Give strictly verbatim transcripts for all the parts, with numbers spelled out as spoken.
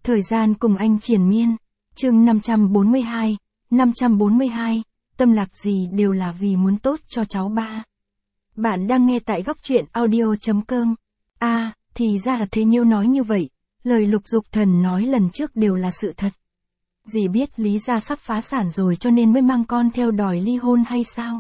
Thời gian cùng anh triền miên. Chương năm trăm bốn mươi hai, năm trăm bốn mươi hai, tâm lạc gì đều là vì muốn tốt cho cháu ba. Bạn đang nghe tại góc truyện audio.com. À, thì ra là thế Nhiêu nói như vậy, lời Lục Dục Thần nói lần trước đều là sự thật. Dì biết Lý gia sắp phá sản rồi cho nên mới mang con theo đòi ly hôn hay sao?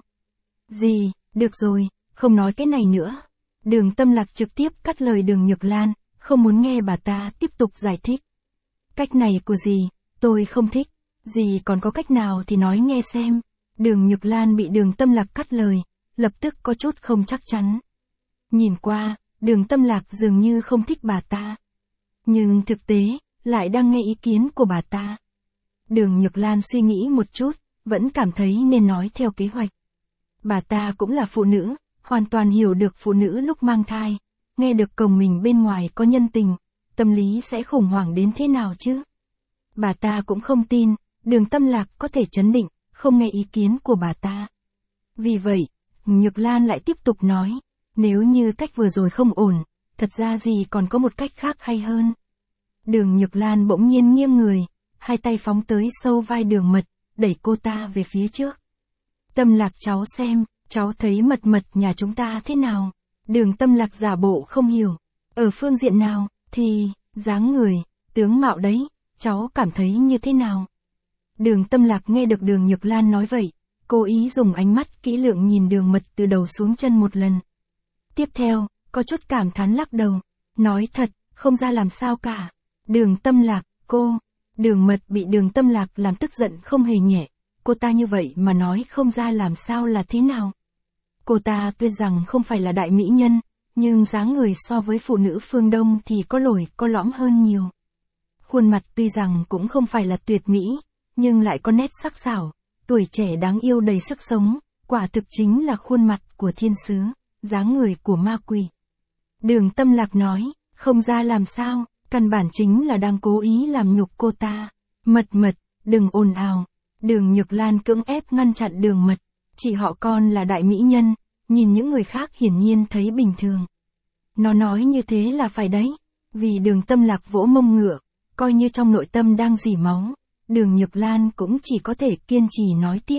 Dì, được rồi, không nói cái này nữa. Đường Tâm Lạc trực tiếp cắt lời Đường Nhược Lan, không muốn nghe bà ta tiếp tục giải thích. Cách này của dì, tôi không thích. Dì còn có cách nào thì nói nghe xem. Đường Nhược Lan bị Đường Tâm Lạc cắt lời, lập tức có chút không chắc chắn. Nhìn qua, Đường Tâm Lạc dường như không thích bà ta. Nhưng thực tế, lại đang nghe ý kiến của bà ta. Đường Nhược Lan suy nghĩ một chút, vẫn cảm thấy nên nói theo kế hoạch. Bà ta cũng là phụ nữ, hoàn toàn hiểu được phụ nữ lúc mang thai. Nghe được chồng mình bên ngoài có nhân tình, tâm lý sẽ khủng hoảng đến thế nào chứ? Bà ta cũng không tin, Đường Tâm Lạc có thể trấn định, không nghe ý kiến của bà ta. Vì vậy, Nhược Lan lại tiếp tục nói, nếu như cách vừa rồi không ổn, thật ra gì còn có một cách khác hay hơn. Đường Nhược Lan bỗng nhiên nghiêng người, hai tay phóng tới sâu vai Đường Mật, đẩy cô ta về phía trước. Tâm Lạc cháu xem, cháu thấy Mật Mật nhà chúng ta thế nào? Đường Tâm Lạc giả bộ không hiểu. Ở phương diện nào, thì, dáng người, tướng mạo đấy, cháu cảm thấy như thế nào? Đường Tâm Lạc nghe được Đường Nhược Lan nói vậy, cố ý dùng ánh mắt kỹ lưỡng nhìn Đường Mật từ đầu xuống chân một lần. Tiếp theo, có chút cảm thán lắc đầu, nói thật, không ra làm sao cả. Đường Tâm Lạc, cô, Đường Mật bị Đường Tâm Lạc làm tức giận không hề nhẹ, cô ta như vậy mà nói không ra làm sao là thế nào. Cô ta tuy rằng không phải là đại mỹ nhân, nhưng dáng người so với phụ nữ phương Đông thì có lồi có lõm hơn nhiều. Khuôn mặt tuy rằng cũng không phải là tuyệt mỹ, nhưng lại có nét sắc sảo, tuổi trẻ đáng yêu đầy sức sống, quả thực chính là khuôn mặt của thiên sứ, dáng người của ma quỷ. Đường Tâm Lạc nói, không ra làm sao, căn bản chính là đang cố ý làm nhục cô ta. Mật Mật, đừng ồn ào. Đường Nhược Lan cưỡng ép ngăn chặn Đường Mật, chỉ họ con là đại mỹ nhân, nhìn những người khác hiển nhiên thấy bình thường. Nó nói như thế là phải đấy, vì Đường Tâm Lạc vỗ mông ngựa, coi như trong nội tâm đang rỉ máu, Đường Nhược Lan cũng chỉ có thể kiên trì nói tiếp.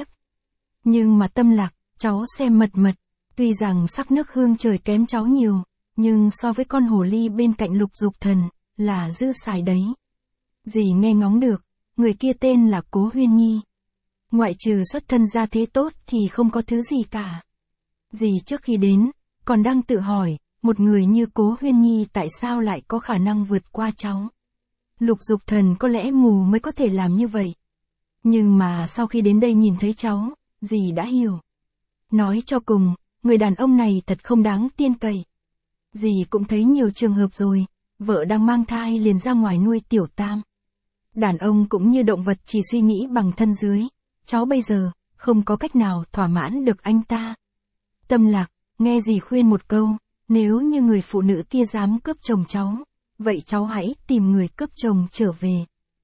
Nhưng mà Tâm Lạc, cháu xem Mật Mật, tuy rằng sắc nước hương trời kém cháu nhiều, nhưng so với con hồ ly bên cạnh Lục Dục Thần, là dư xài đấy. Dì nghe ngóng được, người kia tên là Cố Huyên Nhi. Ngoại trừ xuất thân gia thế tốt thì không có thứ gì cả. Dì trước khi đến, còn đang tự hỏi, một người như Cố Huyên Nhi tại sao lại có khả năng vượt qua cháu. Lục Dục Thần có lẽ mù mới có thể làm như vậy. Nhưng mà sau khi đến đây nhìn thấy cháu, dì đã hiểu. Nói cho cùng, người đàn ông này thật không đáng tin cậy. Dì cũng thấy nhiều trường hợp rồi, vợ đang mang thai liền ra ngoài nuôi tiểu tam. Đàn ông cũng như động vật chỉ suy nghĩ bằng thân dưới. Cháu bây giờ, không có cách nào thỏa mãn được anh ta. Tâm Lạc, nghe dì khuyên một câu, nếu như người phụ nữ kia dám cướp chồng cháu, vậy cháu hãy tìm người cướp chồng trở về.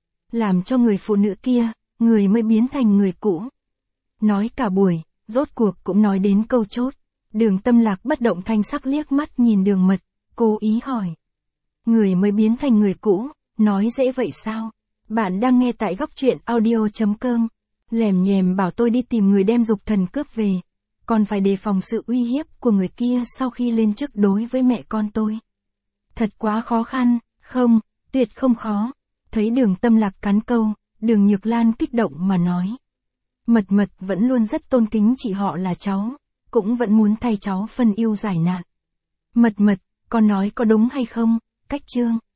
Làm cho người phụ nữ kia, người mới biến thành người cũ. Nói cả buổi, rốt cuộc cũng nói đến câu chốt. Đường Tâm Lạc bất động thanh sắc liếc mắt nhìn Đường Mật, cố ý hỏi. Người mới biến thành người cũ, nói dễ vậy sao? Bạn đang nghe tại góc truyện audio.com. Lèm nhèm bảo tôi đi tìm người đem Dục Thần cướp về, còn phải đề phòng sự uy hiếp của người kia sau khi lên chức đối với mẹ con tôi. Thật quá khó khăn, không, tuyệt không khó. Thấy Đường Tâm Lạc cắn câu, Đường Nhược Lan kích động mà nói. Mật Mật vẫn luôn rất tôn kính chị họ là cháu, cũng vẫn muốn thay cháu phân ưu giải nạn. Mật Mật, con nói có đúng hay không, cách chương.